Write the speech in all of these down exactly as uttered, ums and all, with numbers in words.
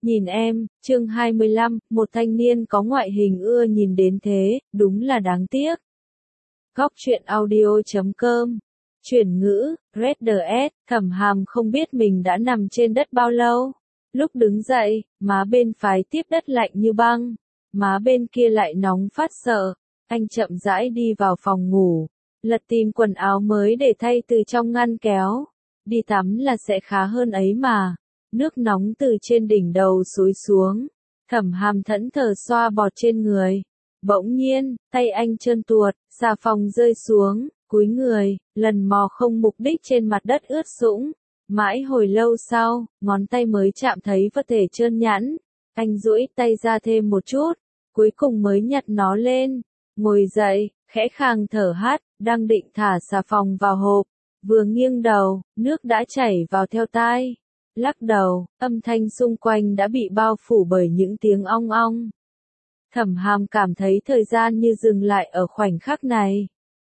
Nhìn em, chương hai mươi lăm, một thanh niên có ngoại hình ưa nhìn đến thế, đúng là đáng tiếc. Góc truyện audio chấm com. Chuyển ngữ, Red đê ét, Thẩm Hàm không biết mình đã nằm trên đất bao lâu. Lúc đứng dậy, má bên phải tiếp đất lạnh như băng, má bên kia lại nóng phát sợ. Anh chậm rãi đi vào phòng ngủ, lật tìm quần áo mới để thay từ trong ngăn kéo. Đi tắm là sẽ khá hơn ấy mà. Nước nóng từ trên đỉnh đầu xối xuống. Thẩm Hàm thẫn thờ xoa bọt trên người. Bỗng nhiên, tay anh trơn tuột, xà phòng rơi xuống, cúi người, lần mò không mục đích trên mặt đất ướt sũng. Mãi hồi lâu sau, ngón tay mới chạm thấy vật thể trơn nhẵn. Anh duỗi tay ra thêm một chút, cuối cùng mới nhặt nó lên. Ngồi dậy, khẽ khàng thở hắt, đang định thả xà phòng vào hộp. Vừa nghiêng đầu, nước đã chảy vào theo tai. Lắc đầu, âm thanh xung quanh đã bị bao phủ bởi những tiếng ong ong. Thẩm Hàm cảm thấy thời gian như dừng lại ở khoảnh khắc này.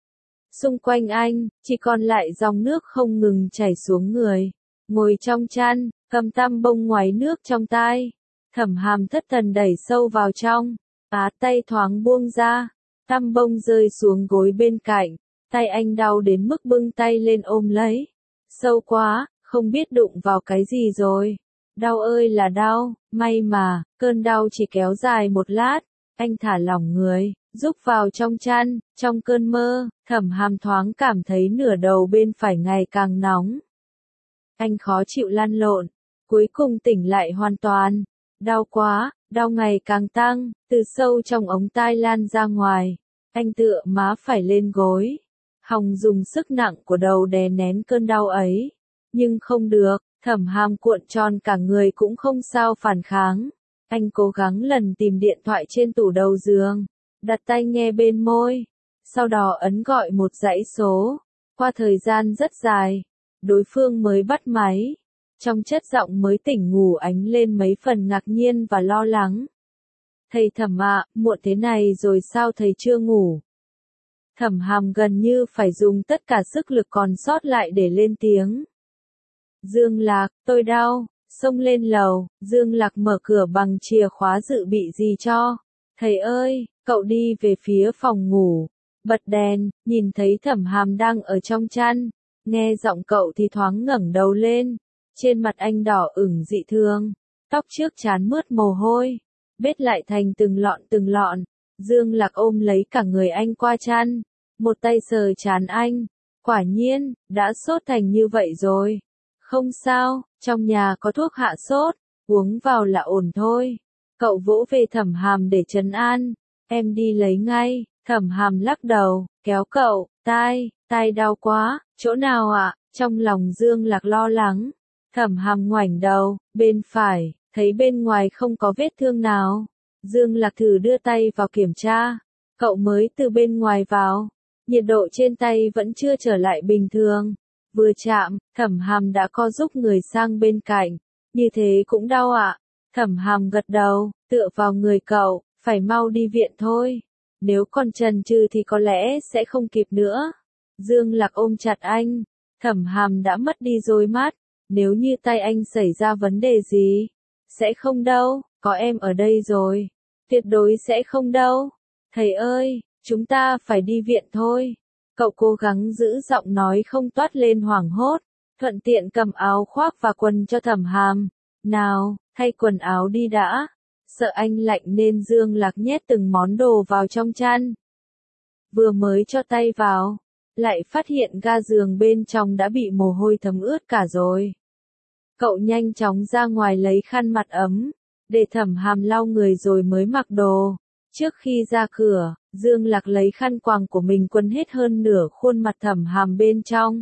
Xung quanh anh, chỉ còn lại dòng nước không ngừng chảy xuống người. Ngồi trong chăn, cầm tăm bông ngoáy nước trong tai. Thẩm Hàm thất thần đẩy sâu vào trong. Á tay thoáng buông ra. Tăm bông rơi xuống gối bên cạnh. Tay anh đau đến mức bưng tay lên ôm lấy. Sâu quá, không biết đụng vào cái gì rồi. Đau ơi là đau, may mà, cơn đau chỉ kéo dài một lát. Anh thả lỏng người, rúc vào trong chăn, trong cơn mơ, Thẩm Hàm thoáng cảm thấy nửa đầu bên phải ngày càng nóng. Anh khó chịu lăn lộn, cuối cùng tỉnh lại hoàn toàn. Đau quá, đau ngày càng tăng, từ sâu trong ống tai lan ra ngoài. Anh tựa má phải lên gối. Hòng dùng sức nặng của đầu đè nén cơn đau ấy. Nhưng không được, Thẩm Hàm cuộn tròn cả người cũng không sao phản kháng. Anh cố gắng lần tìm điện thoại trên tủ đầu giường, đặt tai nghe bên môi, sau đó ấn gọi một dãy số. Qua thời gian rất dài, đối phương mới bắt máy. Trong chất giọng mới tỉnh ngủ ánh lên mấy phần ngạc nhiên và lo lắng. Thầy Thẩm ạ, muộn thế này rồi sao thầy chưa ngủ? Thẩm Hàm gần như phải dùng tất cả sức lực còn sót lại để lên tiếng. Dương Lạc, tôi đau, xông lên lầu, Dương Lạc mở cửa bằng chìa khóa dự bị gì cho. Thầy ơi, cậu đi về phía phòng ngủ, bật đèn, nhìn thấy Thẩm Hàm đang ở trong chăn, nghe giọng cậu thì thoáng ngẩng đầu lên, trên mặt anh đỏ ửng dị thường, tóc trước trán mướt mồ hôi, bết lại thành từng lọn từng lọn. Dương Lạc ôm lấy cả người anh qua chăn, một tay sờ trán anh, quả nhiên, đã sốt thành như vậy rồi. Không sao, trong nhà có thuốc hạ sốt, uống vào là ổn thôi. Cậu vỗ về Thẩm Hàm để trấn an, em đi lấy ngay. Thẩm Hàm lắc đầu, kéo cậu, tai, tai đau quá, chỗ nào ạ? Trong lòng Dương Lạc lo lắng. Thẩm Hàm ngoảnh đầu, bên phải, thấy bên ngoài không có vết thương nào. Dương Lạc thử đưa tay vào kiểm tra, cậu mới từ bên ngoài vào, nhiệt độ trên tay vẫn chưa trở lại bình thường. Vừa chạm, Thẩm Hàm đã co giúp người sang bên cạnh. Như thế cũng đau ạ? Thẩm Hàm gật đầu, tựa vào người cậu, phải mau đi viện thôi. Nếu còn chần chừ thì có lẽ sẽ không kịp nữa. Dương Lạc ôm chặt anh. Thẩm Hàm đã mất đi đôi mắt. Nếu như tay anh xảy ra vấn đề gì? Sẽ không đâu, có em ở đây rồi. Tuyệt đối sẽ không đâu. Thầy ơi, chúng ta phải đi viện thôi. Cậu cố gắng giữ giọng nói không toát lên hoảng hốt, thuận tiện cầm áo khoác và quần cho Thẩm Hàm. Nào, thay quần áo đi đã. Sợ anh lạnh nên Dương Lạc nhét từng món đồ vào trong chăn. Vừa mới cho tay vào, lại phát hiện ga giường bên trong đã bị mồ hôi thấm ướt cả rồi. Cậu nhanh chóng ra ngoài lấy khăn mặt ấm, để Thẩm Hàm lau người rồi mới mặc đồ. Trước khi ra cửa, Dương Lạc lấy khăn quàng của mình quấn hết hơn nửa khuôn mặt Thẩm Hàm bên trong.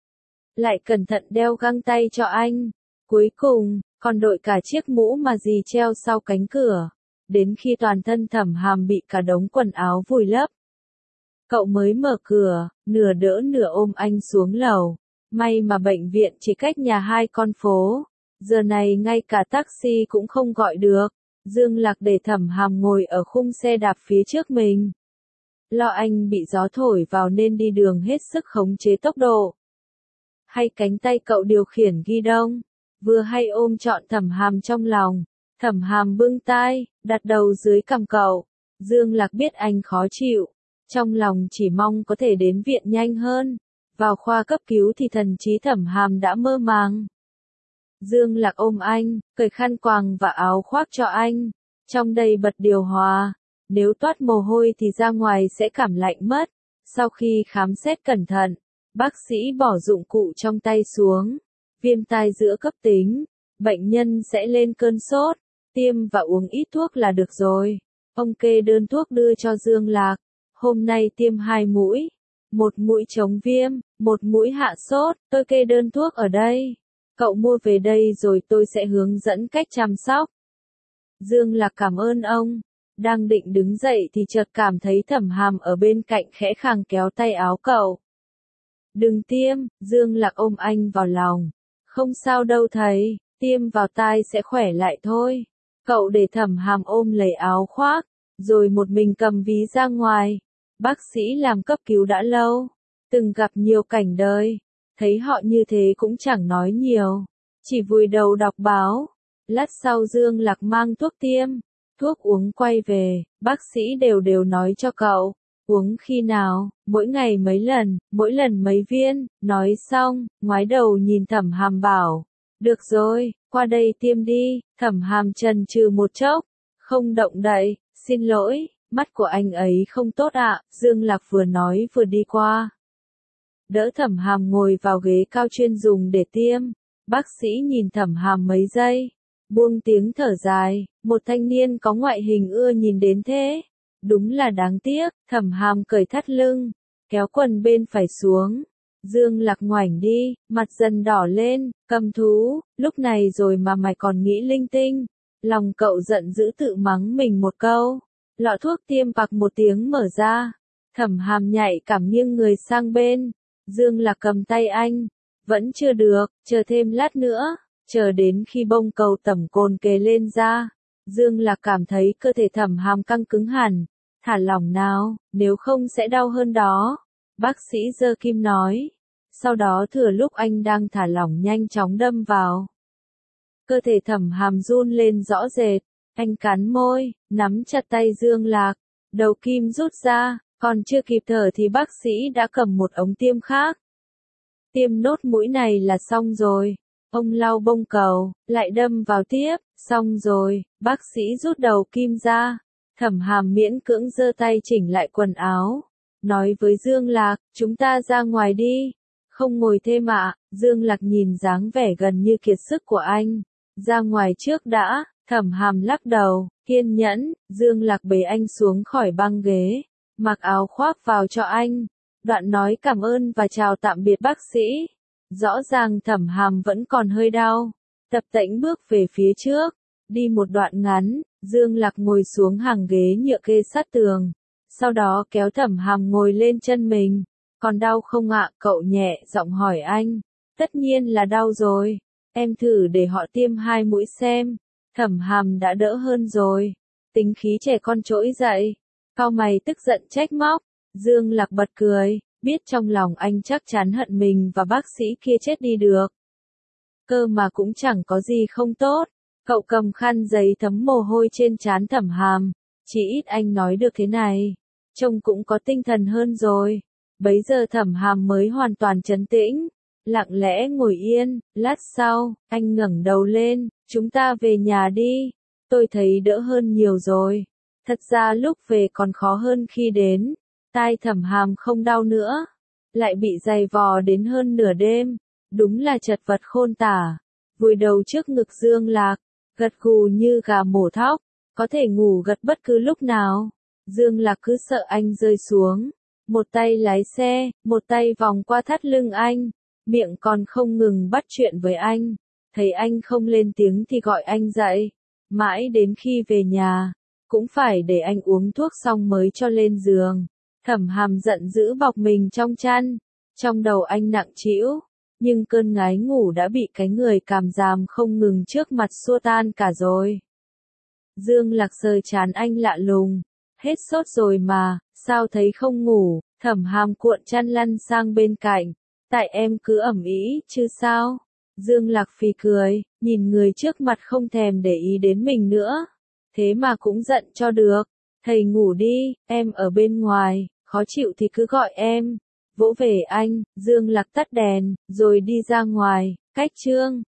Lại cẩn thận đeo găng tay cho anh. Cuối cùng, còn đội cả chiếc mũ mà dì treo sau cánh cửa. Đến khi toàn thân Thẩm Hàm bị cả đống quần áo vùi lấp, cậu mới mở cửa, nửa đỡ nửa ôm anh xuống lầu. May mà bệnh viện chỉ cách nhà hai con phố. Giờ này ngay cả taxi cũng không gọi được. Dương Lạc để Thẩm Hàm ngồi ở khung xe đạp phía trước mình. Lo anh bị gió thổi vào nên đi đường hết sức khống chế tốc độ. Hay cánh tay cậu điều khiển ghi đông, vừa hay ôm trọn Thẩm Hàm trong lòng. Thẩm Hàm bưng tai, đặt đầu dưới cằm cậu. Dương Lạc biết anh khó chịu, trong lòng chỉ mong có thể đến viện nhanh hơn. Vào khoa cấp cứu thì thần trí Thẩm Hàm đã mơ màng. Dương Lạc ôm anh, cởi khăn quàng và áo khoác cho anh. Trong đây bật điều hòa, nếu toát mồ hôi thì ra ngoài sẽ cảm lạnh mất. Sau khi khám xét cẩn thận, bác sĩ bỏ dụng cụ trong tay xuống. Viêm tai giữa cấp tính, bệnh nhân sẽ lên cơn sốt, tiêm và uống ít thuốc là được rồi. Ông kê đơn thuốc đưa cho Dương Lạc. Hôm nay tiêm hai mũi, một mũi chống viêm, một mũi hạ sốt, tôi kê đơn thuốc ở đây. Cậu mua về đây rồi tôi sẽ hướng dẫn cách chăm sóc. Dương Lạc cảm ơn ông. Đang định đứng dậy thì chợt cảm thấy Thẩm Hàm ở bên cạnh khẽ khàng kéo tay áo cậu. Đừng tiêm, Dương Lạc ôm anh vào lòng. Không sao đâu thầy, tiêm vào tai sẽ khỏe lại thôi. Cậu để Thẩm Hàm ôm lấy áo khoác, rồi một mình cầm ví ra ngoài. Bác sĩ làm cấp cứu đã lâu, từng gặp nhiều cảnh đời, thấy họ như thế cũng chẳng nói nhiều, chỉ vùi đầu đọc báo. Lát sau Dương Lạc mang thuốc tiêm, thuốc uống quay về, bác sĩ đều đều nói cho cậu, uống khi nào, mỗi ngày mấy lần, mỗi lần mấy viên. Nói xong, ngoái đầu nhìn Thẩm Hàm bảo, được rồi, qua đây tiêm đi. Thẩm Hàm chần chừ một chốc, không động đậy. Xin lỗi, mắt của anh ấy không tốt ạ. Dương Lạc vừa nói vừa đi qua, đỡ Thẩm Hàm ngồi vào ghế cao chuyên dùng để tiêm. Bác sĩ nhìn Thẩm Hàm mấy giây, buông tiếng thở dài. Một thanh niên có ngoại hình ưa nhìn đến thế, đúng là đáng tiếc. Thẩm Hàm cởi thắt lưng, kéo quần bên phải xuống. Dương Lạc ngoảnh đi, mặt dần đỏ lên. Cầm thú, lúc này rồi mà mày còn nghĩ linh tinh. Lòng cậu giận dữ tự mắng mình một câu. Lọ thuốc tiêm bạc một tiếng mở ra. Thẩm Hàm nhạy cảm nghiêng người sang bên. Dương Lạc cầm tay anh. Vẫn chưa được, chờ thêm lát nữa. Chờ đến khi bông cầu tẩm cồn kề lên ra. Dương Lạc cảm thấy cơ thể Thẩm Hàm căng cứng hẳn. Thả lỏng nào, nếu không sẽ đau hơn đó. Bác sĩ giơ kim nói. Sau đó thừa lúc anh đang thả lỏng nhanh chóng đâm vào. Cơ thể Thẩm Hàm run lên rõ rệt. Anh cắn môi, nắm chặt tay Dương Lạc. Đầu kim rút ra, còn chưa kịp thở thì bác sĩ đã cầm một ống tiêm khác. Tiêm nốt mũi này là xong rồi. Ông lau bông cầu, lại đâm vào tiếp. Xong rồi, bác sĩ rút đầu kim ra. Thẩm Hàm miễn cưỡng giơ tay chỉnh lại quần áo. Nói với Dương Lạc, chúng ta ra ngoài đi. Không ngồi thêm ạ. Dương Lạc nhìn dáng vẻ gần như kiệt sức của anh. Ra ngoài trước đã. Thẩm Hàm lắc đầu, kiên nhẫn. Dương Lạc bế anh xuống khỏi băng ghế, mặc áo khoác vào cho anh. Đoạn nói cảm ơn và chào tạm biệt bác sĩ. Rõ ràng Thẩm Hàm vẫn còn hơi đau. Tập tễnh bước về phía trước. Đi một đoạn ngắn, Dương Lạc ngồi xuống hàng ghế nhựa kê sát tường. Sau đó kéo Thẩm Hàm ngồi lên chân mình. Còn đau không ạ? Cậu nhẹ giọng hỏi anh. Tất nhiên là đau rồi. Em thử để họ tiêm hai mũi xem. Thẩm Hàm đã đỡ hơn rồi. Tính khí trẻ con trỗi dậy. Cau mày tức giận trách móc. Dương Lạc bật cười, biết trong lòng anh chắc chắn hận mình và bác sĩ kia chết đi được. Cơ mà cũng chẳng có gì không tốt. Cậu cầm khăn giấy thấm mồ hôi trên trán Thẩm Hàm. Chỉ ít anh nói được thế này. Trông cũng có tinh thần hơn rồi. Bấy giờ Thẩm Hàm mới hoàn toàn trấn tĩnh. Lặng lẽ ngồi yên. Lát sau, anh ngẩng đầu lên. Chúng ta về nhà đi. Tôi thấy đỡ hơn nhiều rồi. Thật ra lúc về còn khó hơn khi đến. Tai Thẩm Hàm không đau nữa. Lại bị giày vò đến hơn nửa đêm. Đúng là chật vật khôn tả. Vùi đầu trước ngực Dương Lạc. Gật gù như gà mổ thóc. Có thể ngủ gật bất cứ lúc nào. Dương Lạc cứ sợ anh rơi xuống. Một tay lái xe, một tay vòng qua thắt lưng anh. Miệng còn không ngừng bắt chuyện với anh. Thấy anh không lên tiếng thì gọi anh dậy. Mãi đến khi về nhà, cũng phải để anh uống thuốc xong mới cho lên giường. Thẩm Hàm giận dữ bọc mình trong chăn. Trong đầu anh nặng trĩu, nhưng cơn ngái ngủ đã bị cái người càm ràm không ngừng trước mặt xua tan cả rồi. Dương Lạc sờ trán anh lạ lùng. Hết sốt rồi mà, sao thấy không ngủ? Thẩm Hàm cuộn chăn lăn sang bên cạnh. Tại em cứ ẩm ý, chứ sao? Dương Lạc phì cười, nhìn người trước mặt không thèm để ý đến mình nữa. Thế mà cũng giận cho được. Thầy ngủ đi, em ở bên ngoài, khó chịu thì cứ gọi em. Vỗ về anh, Dương Lạc tắt đèn, rồi đi ra ngoài, cách Trương